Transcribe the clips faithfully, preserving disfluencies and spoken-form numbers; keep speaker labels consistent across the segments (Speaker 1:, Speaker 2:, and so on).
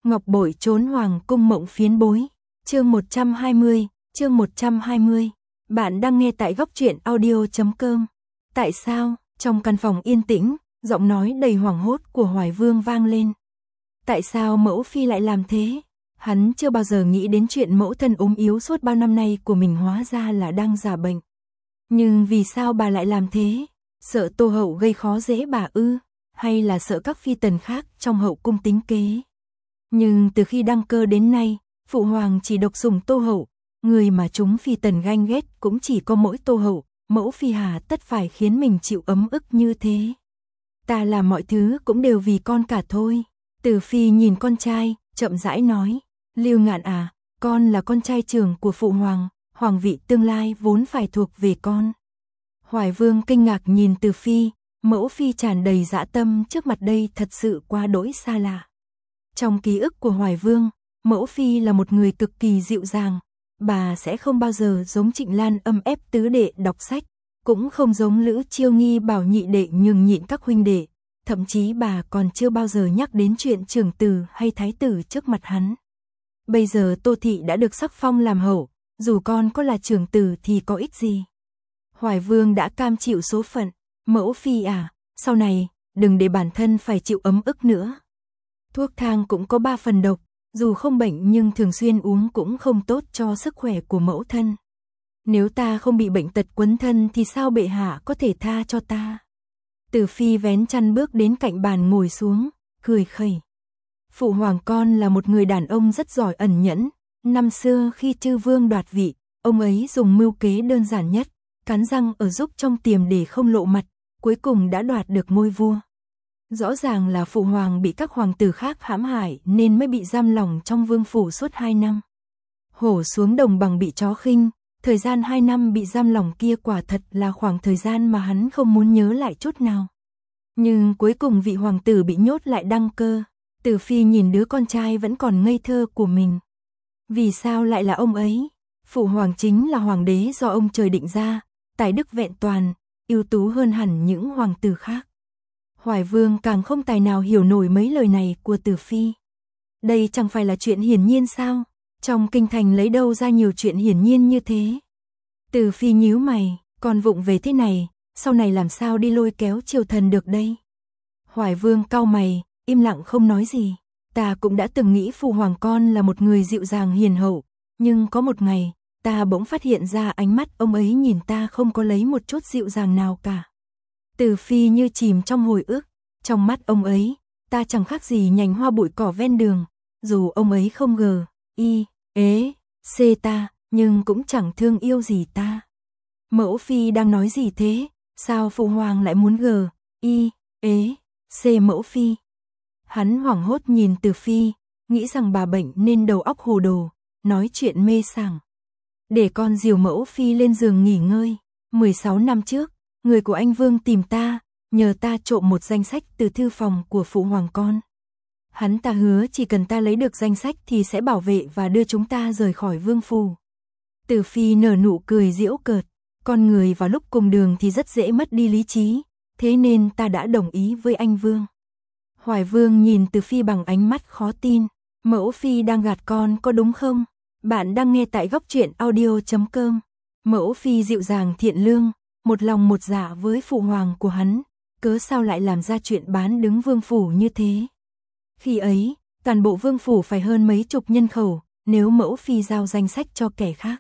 Speaker 1: Ngọc bội trốn hoàng cung mộng phiến bối. Chương một trăm hai mươi, chương một trăm hai mươi. Bạn đang nghe tại góc truyện audio chấm com. Tại sao? Trong căn phòng yên tĩnh, giọng nói đầy hoảng hốt của Hoài Vương vang lên. Tại sao mẫu phi lại làm thế? Hắn chưa bao giờ nghĩ đến chuyện mẫu thân ốm yếu suốt bao năm nay của mình hóa ra là đang giả bệnh. Nhưng vì sao bà lại làm thế? Sợ Tô Hậu gây khó dễ bà ư? Hay là sợ các phi tần khác trong hậu cung tính kế? Nhưng từ khi đăng cơ đến nay, Phụ Hoàng chỉ độc sủng Tô Hậu, người mà chúng phi tần ganh ghét cũng chỉ có mỗi Tô Hậu, mẫu phi hà tất phải khiến mình chịu ấm ức như thế. Ta làm mọi thứ cũng đều vì con cả thôi. Từ Phi nhìn con trai, chậm rãi nói, Lưu Ngạn à, con là con trai trưởng của Phụ Hoàng, hoàng vị tương lai vốn phải thuộc về con. Hoài Vương kinh ngạc nhìn Từ Phi, mẫu phi tràn đầy dã tâm trước mặt đây thật sự quá đỗi xa lạ. Trong ký ức của Hoài Vương, mẫu phi là một người cực kỳ dịu dàng, bà sẽ không bao giờ giống Trịnh Lan âm ép tứ đệ đọc sách, cũng không giống Lữ Chiêu Nghi bảo nhị đệ nhường nhịn các huynh đệ, thậm chí bà còn chưa bao giờ nhắc đến chuyện trưởng tử hay thái tử trước mặt hắn. Bây giờ Tô Thị đã được sắc phong làm hậu, dù con có là trưởng tử thì có ích gì. Hoài Vương đã cam chịu số phận, mẫu phi à, sau này, đừng để bản thân phải chịu ấm ức nữa. Thuốc thang cũng có ba phần độc, dù không bệnh nhưng thường xuyên uống cũng không tốt cho sức khỏe của mẫu thân. Nếu ta không bị bệnh tật quấn thân thì sao bệ hạ có thể tha cho ta? Từ Phi vén chăn bước đến cạnh bàn ngồi xuống, cười khẩy. Phụ hoàng con là một người đàn ông rất giỏi ẩn nhẫn. Năm xưa khi Chư Vương đoạt vị, ông ấy dùng mưu kế đơn giản nhất, cắn răng ở giúp trong tiềm để không lộ mặt, cuối cùng đã đoạt được ngôi vua. Rõ ràng là phụ hoàng bị các hoàng tử khác hãm hại nên mới bị giam lỏng trong vương phủ suốt hai năm. Hổ xuống đồng bằng bị chó khinh, thời gian hai năm bị giam lỏng kia quả thật là khoảng thời gian mà hắn không muốn nhớ lại chút nào. Nhưng cuối cùng vị hoàng tử bị nhốt lại đăng cơ, Từ Phi nhìn đứa con trai vẫn còn ngây thơ của mình. Vì sao lại là ông ấy? Phụ hoàng chính là hoàng đế do ông trời định ra, tài đức vẹn toàn, ưu tú hơn hẳn những hoàng tử khác. Hoài Vương càng không tài nào hiểu nổi mấy lời này của Từ Phi. Đây chẳng phải là chuyện hiển nhiên sao? Trong kinh thành lấy đâu ra nhiều chuyện hiển nhiên như thế? Từ Phi nhíu mày, con vụng về thế này, sau này làm sao đi lôi kéo triều thần được đây? Hoài Vương cau mày, im lặng không nói gì. Ta cũng đã từng nghĩ phụ hoàng con là một người dịu dàng hiền hậu, nhưng có một ngày, ta bỗng phát hiện ra ánh mắt ông ấy nhìn ta không có lấy một chút dịu dàng nào cả. Từ Phi như chìm trong hồi ức, trong mắt ông ấy, ta chẳng khác gì nhành hoa bụi cỏ ven đường, dù ông ấy không gờ, y, ế, xê ta, nhưng cũng chẳng thương yêu gì ta. Mẫu Phi đang nói gì thế, sao phụ hoàng lại muốn gờ, y, ế, xê mẫu Phi? Hắn hoảng hốt nhìn Từ Phi, nghĩ rằng bà bệnh nên đầu óc hồ đồ, nói chuyện mê sảng. Để con dìu mẫu Phi lên giường nghỉ ngơi. mười sáu năm trước, người của anh Vương tìm ta, nhờ ta trộm một danh sách từ thư phòng của phụ hoàng con. Hắn ta hứa chỉ cần ta lấy được danh sách thì sẽ bảo vệ và đưa chúng ta rời khỏi vương phủ. Từ Phi nở nụ cười giễu cợt, con người vào lúc cùng đường thì rất dễ mất đi lý trí, thế nên ta đã đồng ý với anh Vương. Hoài Vương nhìn Từ Phi bằng ánh mắt khó tin, mẫu Phi đang gạt con có đúng không? Bạn đang nghe tại góc truyện audio chấm com. Mẫu Phi dịu dàng thiện lương, một lòng một dạ với phụ hoàng của hắn, cớ sao lại làm ra chuyện bán đứng vương phủ như thế? Khi ấy, toàn bộ vương phủ phải hơn mấy chục nhân khẩu, nếu mẫu Phi giao danh sách cho kẻ khác.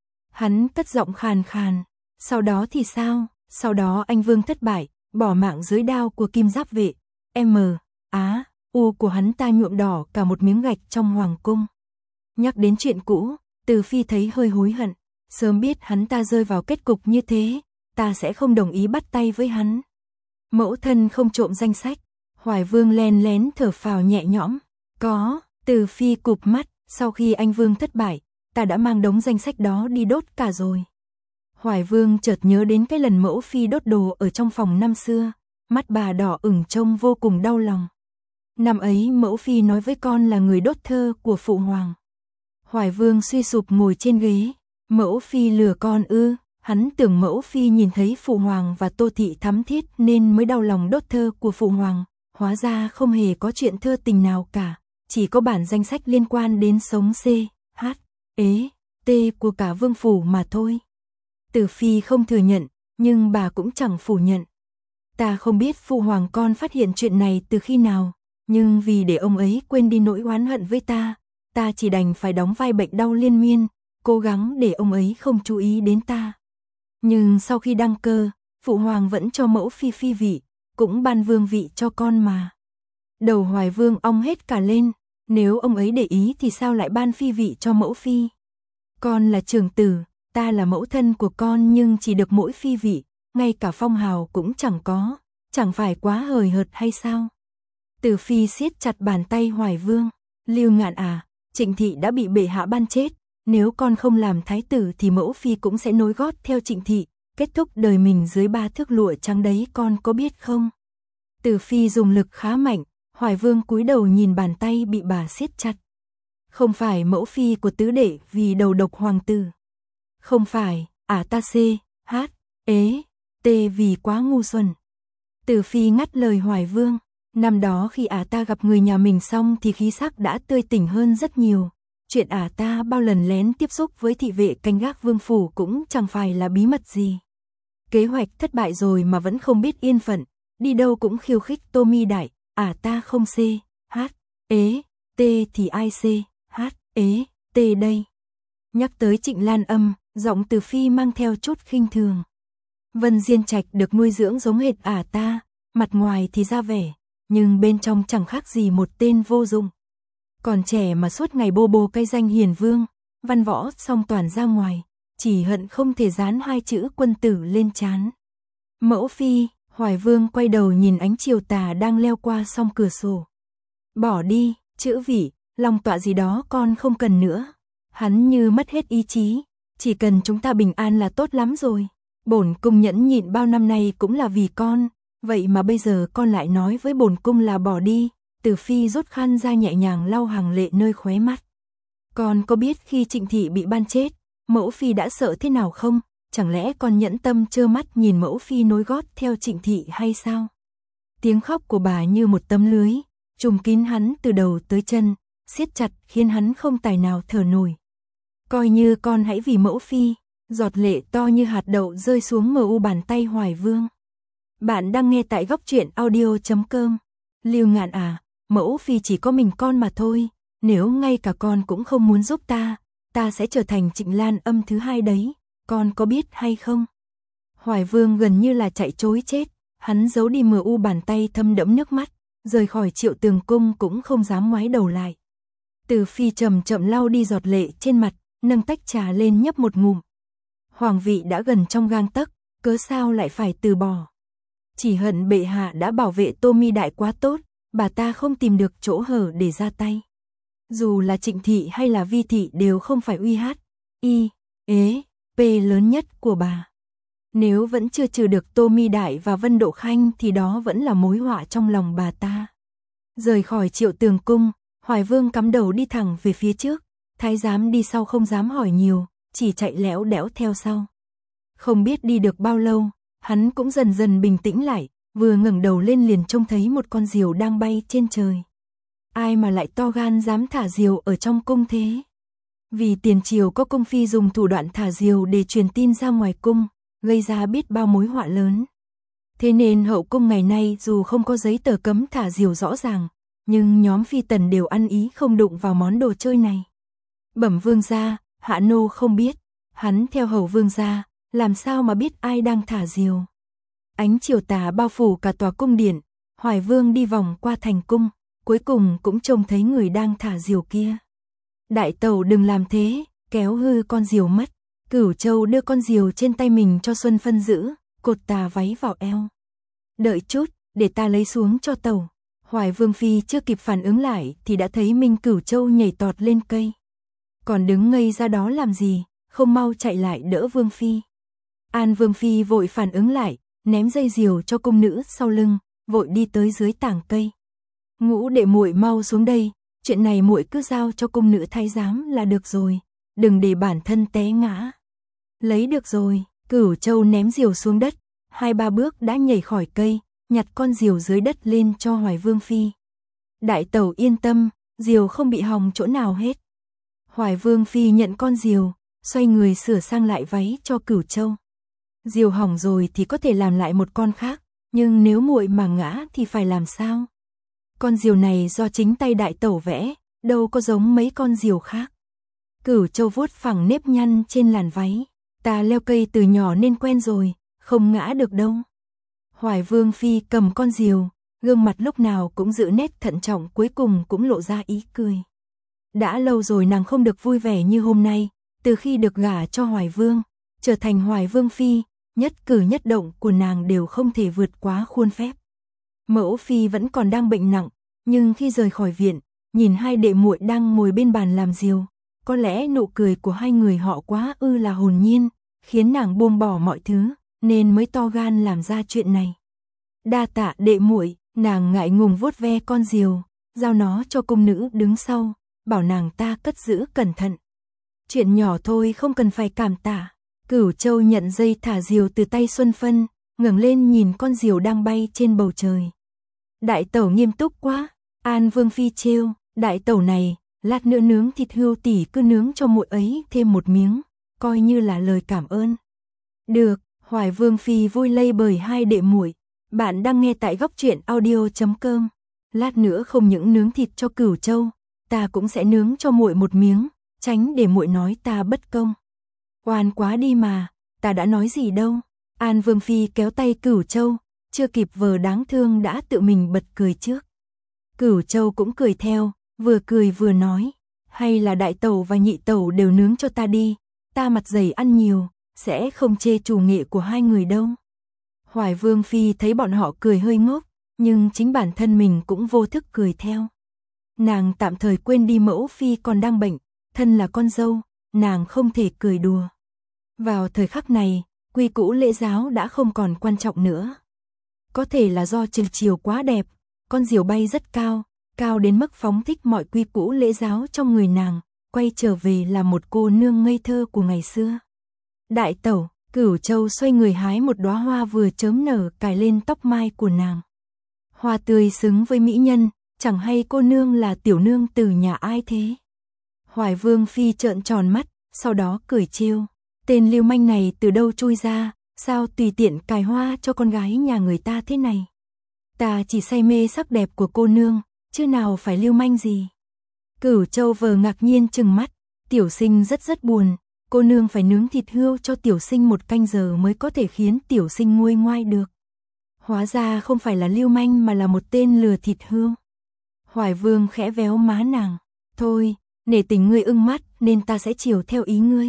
Speaker 1: Hắn cất giọng khàn khàn, sau đó thì sao? Sau đó anh Vương thất bại, bỏ mạng dưới đao của Kim Giáp vệ, M, Á, U của hắn ta nhuộm đỏ cả một miếng gạch trong hoàng cung. Nhắc đến chuyện cũ, Từ Phi thấy hơi hối hận, sớm biết hắn ta rơi vào kết cục như thế, ta sẽ không đồng ý bắt tay với hắn. Mẫu thân không trộm danh sách. Hoài Vương len lén thở phào nhẹ nhõm. Có, Từ Phi cụp mắt, sau khi anh Vương thất bại, ta đã mang đống danh sách đó đi đốt cả rồi. Hoài Vương chợt nhớ đến cái lần mẫu Phi đốt đồ ở trong phòng năm xưa, mắt bà đỏ ửng trông vô cùng đau lòng. Năm ấy mẫu Phi nói với con là người đốt thơ của phụ hoàng. Hoài Vương suy sụp ngồi trên ghế, mẫu Phi lừa con ư? Hắn tưởng mẫu Phi nhìn thấy phụ hoàng và Tô Thị thắm thiết nên mới đau lòng đốt thơ của phụ hoàng, hóa ra không hề có chuyện thơ tình nào cả, chỉ có bản danh sách liên quan đến sống C, H, ế, T của cả vương phủ mà thôi. Tử Phi không thừa nhận, nhưng bà cũng chẳng phủ nhận. Ta không biết phụ hoàng con phát hiện chuyện này từ khi nào, nhưng vì để ông ấy quên đi nỗi oán hận với ta, ta chỉ đành phải đóng vai bệnh đau liên miên, cố gắng để ông ấy không chú ý đến ta. Nhưng sau khi đăng cơ, phụ hoàng vẫn cho mẫu phi phi vị, cũng ban vương vị cho con mà. Đầu Hoài Vương ong hết cả lên, nếu ông ấy để ý thì sao lại ban phi vị cho mẫu phi? Con là trưởng tử, ta là mẫu thân của con nhưng chỉ được mỗi phi vị, ngay cả phong hào cũng chẳng có, chẳng phải quá hời hợt hay sao? Tử Phi siết chặt bàn tay Hoài Vương, Lưu Ngạn à, Trịnh Thị đã bị bệ hạ ban chết, nếu con không làm thái tử thì mẫu phi cũng sẽ nối gót theo Trịnh Thị, kết thúc đời mình dưới ba thước lụa trắng đấy, con có biết không? Tử Phi dùng lực khá mạnh, Hoài Vương cúi đầu nhìn bàn tay bị bà siết chặt. Không phải mẫu phi của tứ đệ vì đầu độc hoàng tử. Không phải, à ta C, H, ế, T vì quá ngu xuẩn. Tử Phi ngắt lời Hoài Vương, năm đó khi ả ta gặp người nhà mình xong thì khí sắc đã tươi tỉnh hơn rất nhiều. Chuyện ả ta bao lần lén tiếp xúc với thị vệ canh gác vương phủ cũng chẳng phải là bí mật gì. Kế hoạch thất bại rồi mà vẫn không biết yên phận, đi đâu cũng khiêu khích Tô Mi Đại, ả ta không C, H, ế, T thì ai C, H, ế, T đây. Nhắc tới Trịnh Lan Âm, giọng Tử Phi mang theo chút khinh thường. Vân Diên Trạch được nuôi dưỡng giống hệt ả ta, mặt ngoài thì ra vẻ, nhưng bên trong chẳng khác gì một tên vô dụng. Còn trẻ mà suốt ngày bô bô cây danh hiền vương, văn võ song toàn ra ngoài, chỉ hận không thể dán hai chữ quân tử lên trán. Mẫu phi, Hoài Vương quay đầu nhìn ánh chiều tà đang leo qua song cửa sổ. Bỏ đi, chữ vị, lòng tọa gì đó con không cần nữa. Hắn như mất hết ý chí, chỉ cần chúng ta bình an là tốt lắm rồi. Bổn cung nhẫn nhịn bao năm nay cũng là vì con, vậy mà bây giờ con lại nói với bổn cung là bỏ đi. Tử Phi rút khăn ra nhẹ nhàng lau hàng lệ nơi khóe mắt. Con có biết khi Trịnh Thị bị ban chết, mẫu phi đã sợ thế nào không? Chẳng lẽ con nhẫn tâm trơ mắt nhìn mẫu phi nối gót theo Trịnh Thị hay sao? Tiếng khóc của bà như một tấm lưới, trùm kín hắn từ đầu tới chân, siết chặt khiến hắn không tài nào thở nổi. Coi như con hãy vì mẫu phi, giọt lệ to như hạt đậu rơi xuống mờ u bàn tay Hoài Vương. Bạn đang nghe tại góc truyện audio chấm com. Lưu Ngạn à, mẫu phi chỉ có mình con mà thôi, nếu ngay cả con cũng không muốn giúp ta, ta sẽ trở thành Trịnh Lan Âm thứ hai đấy, con có biết hay không? Hoài Vương gần như là chạy trối chết, hắn giấu đi mờ u bàn tay thâm đẫm nước mắt, rời khỏi Triệu Tường cung cũng không dám ngoái đầu lại. Tử Phi chậm chậm lau đi giọt lệ trên mặt, nâng tách trà lên nhấp một ngụm. Hoàng vị đã gần trong gang tấc, cớ sao lại phải từ bỏ? Chỉ hận bệ hạ đã bảo vệ Tô Mi Đại quá tốt, bà ta không tìm được chỗ hở để ra tay. Dù là Trịnh Thị hay là Vi Thị đều không phải uy hát, y, ế, p lớn nhất của bà. Nếu vẫn chưa trừ được Tô Mi Đại và Vân Độ Khanh thì đó vẫn là mối họa trong lòng bà ta. Rời khỏi Triệu Tường cung, Hoài Vương cắm đầu đi thẳng về phía trước, thái giám đi sau không dám hỏi nhiều, chỉ chạy lẽo đẽo theo sau. Không biết đi được bao lâu, hắn cũng dần dần bình tĩnh lại, vừa ngẩng đầu lên liền trông thấy một con diều đang bay trên trời. Ai mà lại to gan dám thả diều ở trong cung thế? Vì tiền triều có cung phi dùng thủ đoạn thả diều để truyền tin ra ngoài cung, gây ra biết bao mối họa lớn. Thế nên hậu cung ngày nay dù không có giấy tờ cấm thả diều rõ ràng, nhưng nhóm phi tần đều ăn ý không đụng vào món đồ chơi này. Bẩm vương gia, hạ nô không biết, hắn theo hầu vương gia, làm sao mà biết ai đang thả diều. Ánh chiều tà bao phủ cả tòa cung điện, Hoài Vương đi vòng qua thành cung, cuối cùng cũng trông thấy người đang thả diều kia. Đại tẩu đừng làm thế, kéo hư con diều mất. Cửu Châu đưa con diều trên tay mình cho Xuân Phân giữ, cột tà váy vào eo. Đợi chút, để ta lấy xuống cho tẩu. Hoài Vương phi chưa kịp phản ứng lại thì đã thấy Minh Cửu Châu nhảy tọt lên cây. Còn đứng ngây ra đó làm gì, không mau chạy lại đỡ Vương phi. An Vương phi vội phản ứng lại, ném dây diều cho cung nữ sau lưng, vội đi tới dưới tảng cây. Ngũ đệ muội mau xuống đây, chuyện này muội cứ giao cho cung nữ thái giám là được rồi, đừng để bản thân té ngã. Lấy được rồi, Cửu Châu ném diều xuống đất, hai ba bước đã nhảy khỏi cây, nhặt con diều dưới đất lên cho Hoài Vương phi. Đại tẩu yên tâm, diều không bị hỏng chỗ nào hết. Hoài Vương Phi nhận con diều, xoay người sửa sang lại váy cho Cửu Châu. Diều hỏng rồi thì có thể làm lại một con khác, nhưng nếu muội mà ngã thì phải làm sao? Con diều này do chính tay đại tẩu vẽ, đâu có giống mấy con diều khác. Cửu Châu vuốt phẳng nếp nhăn trên làn váy, ta leo cây từ nhỏ nên quen rồi, không ngã được đâu. Hoài Vương Phi cầm con diều, gương mặt lúc nào cũng giữ nét thận trọng, cuối cùng cũng lộ ra ý cười. Đã lâu rồi nàng không được vui vẻ như hôm nay, từ khi được gả cho Hoài Vương, trở thành Hoài Vương Phi, nhất cử nhất động của nàng đều không thể vượt quá khuôn phép. Mẫu Phi vẫn còn đang bệnh nặng, nhưng khi rời khỏi viện, nhìn hai đệ muội đang ngồi bên bàn làm diều, có lẽ nụ cười của hai người họ quá ư là hồn nhiên, khiến nàng buông bỏ mọi thứ, nên mới to gan làm ra chuyện này. Đa tạ đệ muội, nàng ngại ngùng vuốt ve con diều, giao nó cho cung nữ đứng sau, bảo nàng ta cất giữ cẩn thận. Chuyện nhỏ thôi không cần phải cảm tạ. Cửu Châu nhận dây thả diều từ tay Xuân Phân, ngẩng lên nhìn con diều đang bay trên bầu trời. Đại tẩu nghiêm túc quá. An Vương Phi trêu, đại tẩu này, lát nữa nướng thịt hươu tỷ cứ nướng cho muội ấy thêm một miếng, coi như là lời cảm ơn. Được, Hoài Vương Phi vui lây bởi hai đệ muội. Bạn đang nghe tại góc truyện audio chấm com. Lát nữa không những nướng thịt cho Cửu Châu, ta cũng sẽ nướng cho muội một miếng, tránh để muội nói ta bất công. Oan quá đi mà, ta đã nói gì đâu. An Vương Phi kéo tay Cửu Châu, chưa kịp vờ đáng thương đã tự mình bật cười trước. Cửu Châu cũng cười theo, vừa cười vừa nói, hay là đại tẩu và nhị tẩu đều nướng cho ta đi, ta mặt dày ăn nhiều, sẽ không chê chủ nghệ của hai người đâu. Hoài Vương Phi thấy bọn họ cười hơi ngốc, nhưng chính bản thân mình cũng vô thức cười theo. Nàng tạm thời quên đi mẫu Phi còn đang bệnh, thân là con dâu, nàng không thể cười đùa. Vào thời khắc này, quy củ lễ giáo đã không còn quan trọng nữa. Có thể là do trời chiều quá đẹp, con diều bay rất cao, cao đến mức phóng thích mọi quy củ lễ giáo trong người nàng, quay trở về là một cô nương ngây thơ của ngày xưa. Đại tẩu, Cửu Châu xoay người hái một đóa hoa vừa chớm nở cài lên tóc mai của nàng. Hoa tươi xứng với mỹ nhân, chẳng hay cô nương là tiểu nương từ nhà ai thế? Hoài Vương Phi trợn tròn mắt, sau đó cười trêu. Tên lưu manh này từ đâu chui ra, sao tùy tiện cài hoa cho con gái nhà người ta thế này? Ta chỉ say mê sắc đẹp của cô nương, chứ nào phải lưu manh gì. Cửu Châu vờ ngạc nhiên trừng mắt, tiểu sinh rất rất buồn, cô nương phải nướng thịt hươu cho tiểu sinh một canh giờ mới có thể khiến tiểu sinh nguôi ngoai được. Hóa ra không phải là lưu manh mà là một tên lừa thịt hươu. Hoài Vương khẽ véo má nàng, thôi, nể tình ngươi ưng mắt nên ta sẽ chiều theo ý ngươi.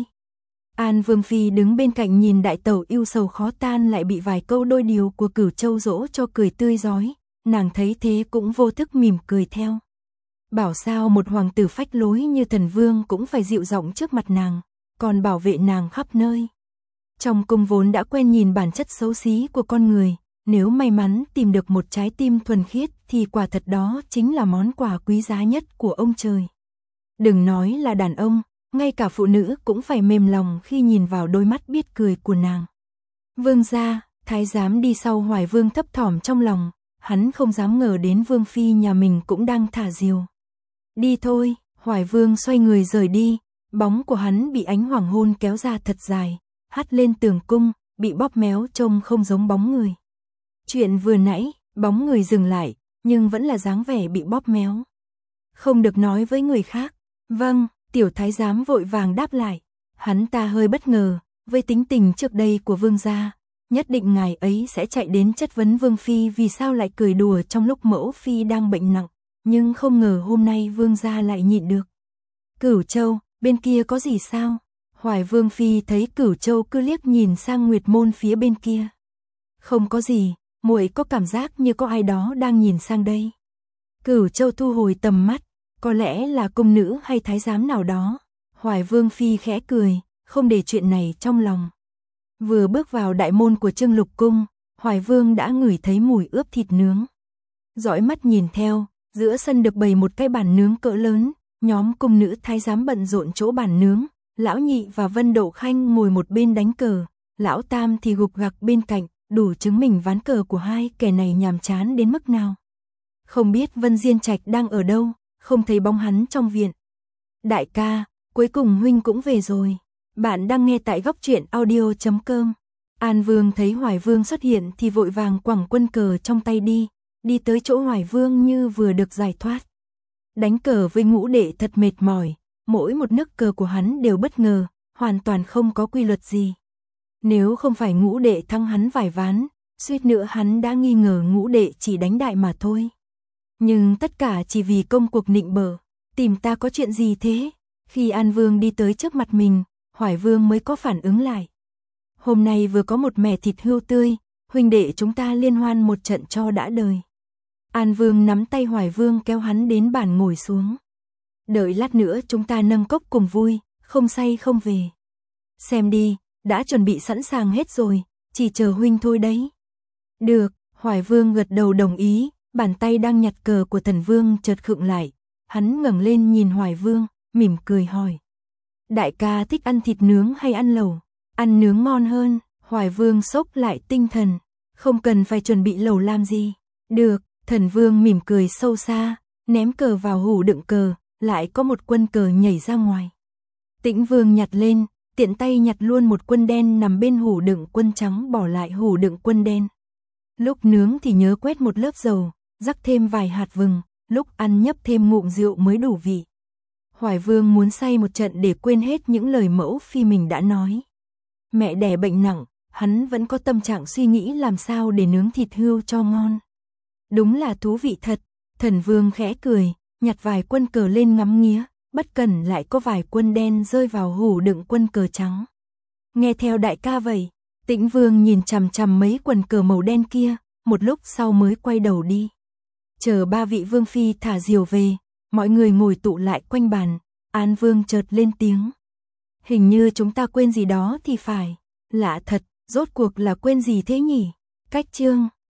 Speaker 1: An Vương Phi đứng bên cạnh nhìn đại tẩu yêu sầu khó tan lại bị vài câu đôi điều của Cửu Châu dỗ cho cười tươi rói, nàng thấy thế cũng vô thức mỉm cười theo. Bảo sao một hoàng tử phách lối như thần vương cũng phải dịu giọng trước mặt nàng, còn bảo vệ nàng khắp nơi. Trong cung vốn đã quen nhìn bản chất xấu xí của con người, nếu may mắn tìm được một trái tim thuần khiết thì quả thật đó chính là món quà quý giá nhất của ông trời. Đừng nói là đàn ông, ngay cả phụ nữ cũng phải mềm lòng khi nhìn vào đôi mắt biết cười của nàng. Vương gia, thái giám đi sau Hoài Vương thấp thỏm trong lòng, hắn không dám ngờ đến Vương Phi nhà mình cũng đang thả diều. Đi thôi, Hoài Vương xoay người rời đi, bóng của hắn bị ánh hoàng hôn kéo ra thật dài, hắt lên tường cung, bị bóp méo trông không giống bóng người. Chuyện vừa nãy, bóng người dừng lại, nhưng vẫn là dáng vẻ bị bóp méo. Không được nói với người khác. Vâng, tiểu thái giám vội vàng đáp lại. Hắn ta hơi bất ngờ, với tính tình trước đây của vương gia, nhất định ngài ấy sẽ chạy đến chất vấn Vương Phi vì sao lại cười đùa trong lúc mẫu Phi đang bệnh nặng, nhưng không ngờ hôm nay vương gia lại nhịn được. Cửu Châu, bên kia có gì sao? Hoài Vương Phi thấy Cửu Châu cứ liếc nhìn sang Nguyệt Môn phía bên kia. Không có gì, muội có cảm giác như có ai đó đang nhìn sang đây. Cửu Châu thu hồi tầm mắt, có lẽ là cung nữ hay thái giám nào đó. Hoài Vương Phi khẽ cười, không để chuyện này trong lòng. Vừa bước vào đại môn của Trưng Lục Cung, Hoài Vương đã ngửi thấy mùi ướp thịt nướng. Dõi mắt nhìn theo, giữa sân được bày một cái bàn nướng cỡ lớn, nhóm cung nữ thái giám bận rộn chỗ bàn nướng, lão nhị và Vân Đậu Khanh ngồi một bên đánh cờ, lão tam thì gục gặc bên cạnh, đủ chứng minh ván cờ của hai kẻ này nhàm chán đến mức nào. Không biết Vân Diên Trạch đang ở đâu, không thấy bóng hắn trong viện. Đại ca, cuối cùng huynh cũng về rồi. Bạn đang nghe tại góc truyện audio chấm com. An Vương thấy Hoài Vương xuất hiện thì vội vàng quẳng quân cờ trong tay đi, đi tới chỗ Hoài Vương như vừa được giải thoát. Đánh cờ với ngũ đệ thật mệt mỏi, mỗi một nấc cờ của hắn đều bất ngờ, hoàn toàn không có quy luật gì. Nếu không phải ngũ đệ thắng hắn vài ván, suýt nữa hắn đã nghi ngờ ngũ đệ chỉ đánh đại mà thôi. Nhưng tất cả chỉ vì công cuộc nịnh bợ, tìm ta có chuyện gì thế? Khi An Vương đi tới trước mặt mình, Hoài Vương mới có phản ứng lại. Hôm nay vừa có một mẻ thịt hươu tươi, huynh đệ chúng ta liên hoan một trận cho đã đời. An Vương nắm tay Hoài Vương kéo hắn đến bàn ngồi xuống. Đợi lát nữa chúng ta nâng cốc cùng vui, không say không về. Xem đi, đã chuẩn bị sẵn sàng hết rồi, chỉ chờ huynh thôi đấy. Được, Hoài Vương gật đầu đồng ý, bàn tay đang nhặt cờ của Thần Vương chợt khựng lại. Hắn ngẩng lên nhìn Hoài Vương, mỉm cười hỏi. Đại ca thích ăn thịt nướng hay ăn lẩu? Ăn nướng ngon hơn. Hoài Vương xốc lại tinh thần. Không cần phải chuẩn bị lẩu làm gì. Được, Thần Vương mỉm cười sâu xa, ném cờ vào hũ đựng cờ, lại có một quân cờ nhảy ra ngoài. Tĩnh Vương nhặt lên, tiện tay nhặt luôn một quân đen nằm bên hũ đựng quân trắng, bỏ lại hũ đựng quân đen. Lúc nướng thì nhớ quét một lớp dầu, rắc thêm vài hạt vừng, lúc ăn nhấp thêm ngụm rượu mới đủ vị. Hoài Vương muốn say một trận để quên hết những lời mẫu phi mình đã nói. Mẹ đẻ bệnh nặng, hắn vẫn có tâm trạng suy nghĩ làm sao để nướng thịt hươu cho ngon. Đúng là thú vị thật. Thần Vương khẽ cười, nhặt vài quân cờ lên ngắm nghía, bất cẩn lại có vài quân đen rơi vào hũ đựng quân cờ trắng. Nghe theo đại ca vậy. Tĩnh Vương nhìn chằm chằm mấy quần cờ màu đen kia, một lúc sau mới quay đầu đi. Chờ ba vị vương phi thả diều về, mọi người ngồi tụ lại quanh bàn, An Vương chợt lên tiếng. Hình như chúng ta quên gì đó thì phải. Lạ thật, rốt cuộc là quên gì thế nhỉ? Cách chương